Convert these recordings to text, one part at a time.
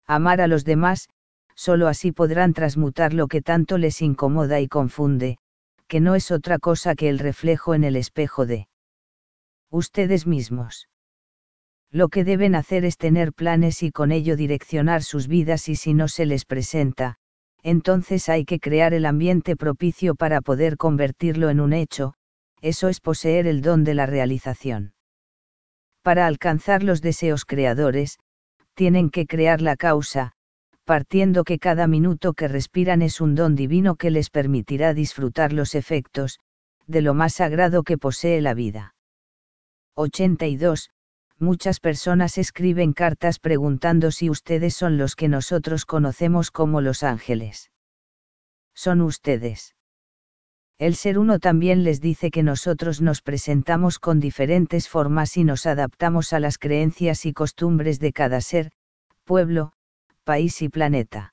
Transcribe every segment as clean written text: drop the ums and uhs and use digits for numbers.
Amar a los demás, solo así podrán transmutar lo que tanto les incomoda y confunde, que no es otra cosa que el reflejo en el espejo de ustedes mismos. Lo que deben hacer es tener planes y con ello direccionar sus vidas, y si no se les presenta, entonces hay que crear el ambiente propicio para poder convertirlo en un hecho, eso es poseer el don de la realización. Para alcanzar los deseos creadores, tienen que crear la causa, partiendo que cada minuto que respiran es un don divino que les permitirá disfrutar los efectos, de lo más sagrado que posee la vida. 82. Muchas personas escriben cartas preguntando si ustedes son los que nosotros conocemos como los ángeles. Son ustedes. El Ser Uno también les dice que nosotros nos presentamos con diferentes formas y nos adaptamos a las creencias y costumbres de cada ser, pueblo, país y planeta.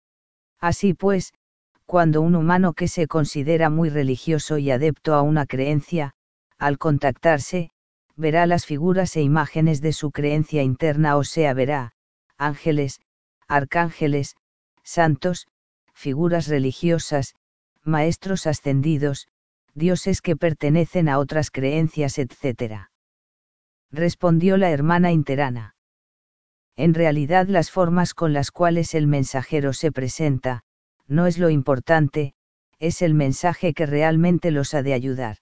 Así pues, cuando un humano que se considera muy religioso y adepto a una creencia, al contactarse, verá las figuras e imágenes de su creencia interna, o sea, verá ángeles, arcángeles, santos, figuras religiosas, maestros ascendidos, dioses que pertenecen a otras creencias, etc. Respondió la hermana interana. En realidad las formas con las cuales el mensajero se presenta, no es lo importante, es el mensaje que realmente los ha de ayudar.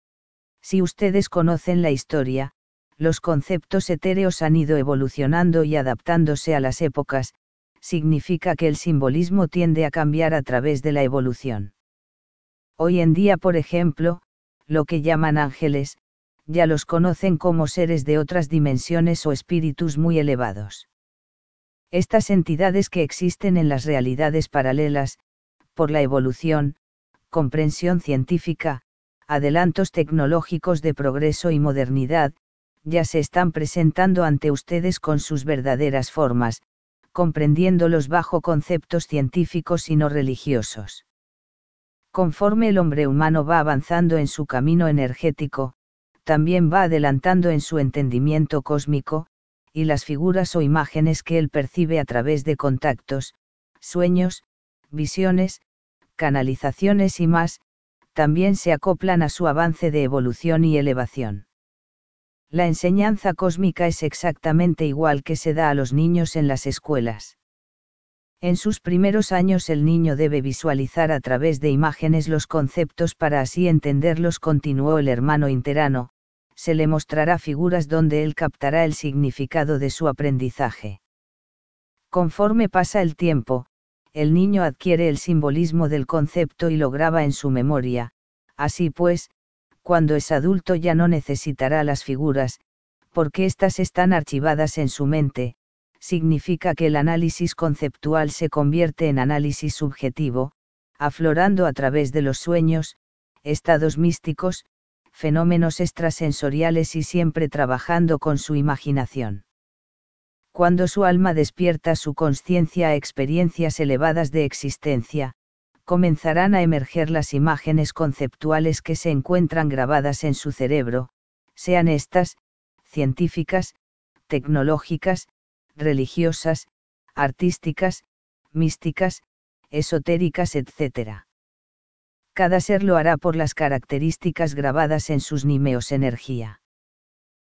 Si ustedes conocen la historia, los conceptos etéreos han ido evolucionando y adaptándose a las épocas, significa que el simbolismo tiende a cambiar a través de la evolución. Hoy en día, por ejemplo, lo que llaman ángeles, ya los conocen como seres de otras dimensiones o espíritus muy elevados. Estas entidades que existen en las realidades paralelas, por la evolución, comprensión científica, adelantos tecnológicos de progreso y modernidad, ya se están presentando ante ustedes con sus verdaderas formas, comprendiéndolos bajo conceptos científicos y no religiosos. Conforme el hombre humano va avanzando en su camino energético, también va adelantando en su entendimiento cósmico, y las figuras o imágenes que él percibe a través de contactos, sueños, visiones, canalizaciones y más, también se acoplan a su avance de evolución y elevación. La enseñanza cósmica es exactamente igual que se da a los niños en las escuelas. En sus primeros años el niño debe visualizar a través de imágenes los conceptos para así entenderlos, continuó el hermano interano, se le mostrará figuras donde él captará el significado de su aprendizaje. Conforme pasa el tiempo, el niño adquiere el simbolismo del concepto y lo graba en su memoria, así pues, cuando es adulto ya no necesitará las figuras, porque éstas están archivadas en su mente, significa que el análisis conceptual se convierte en análisis subjetivo, aflorando a través de los sueños, estados místicos, fenómenos extrasensoriales y siempre trabajando con su imaginación. Cuando su alma despierta su consciencia a experiencias elevadas de existencia, comenzarán a emerger las imágenes conceptuales que se encuentran grabadas en su cerebro, sean estas, científicas, tecnológicas, religiosas, artísticas, místicas, esotéricas, etc. Cada ser lo hará por las características grabadas en sus nímeos energía.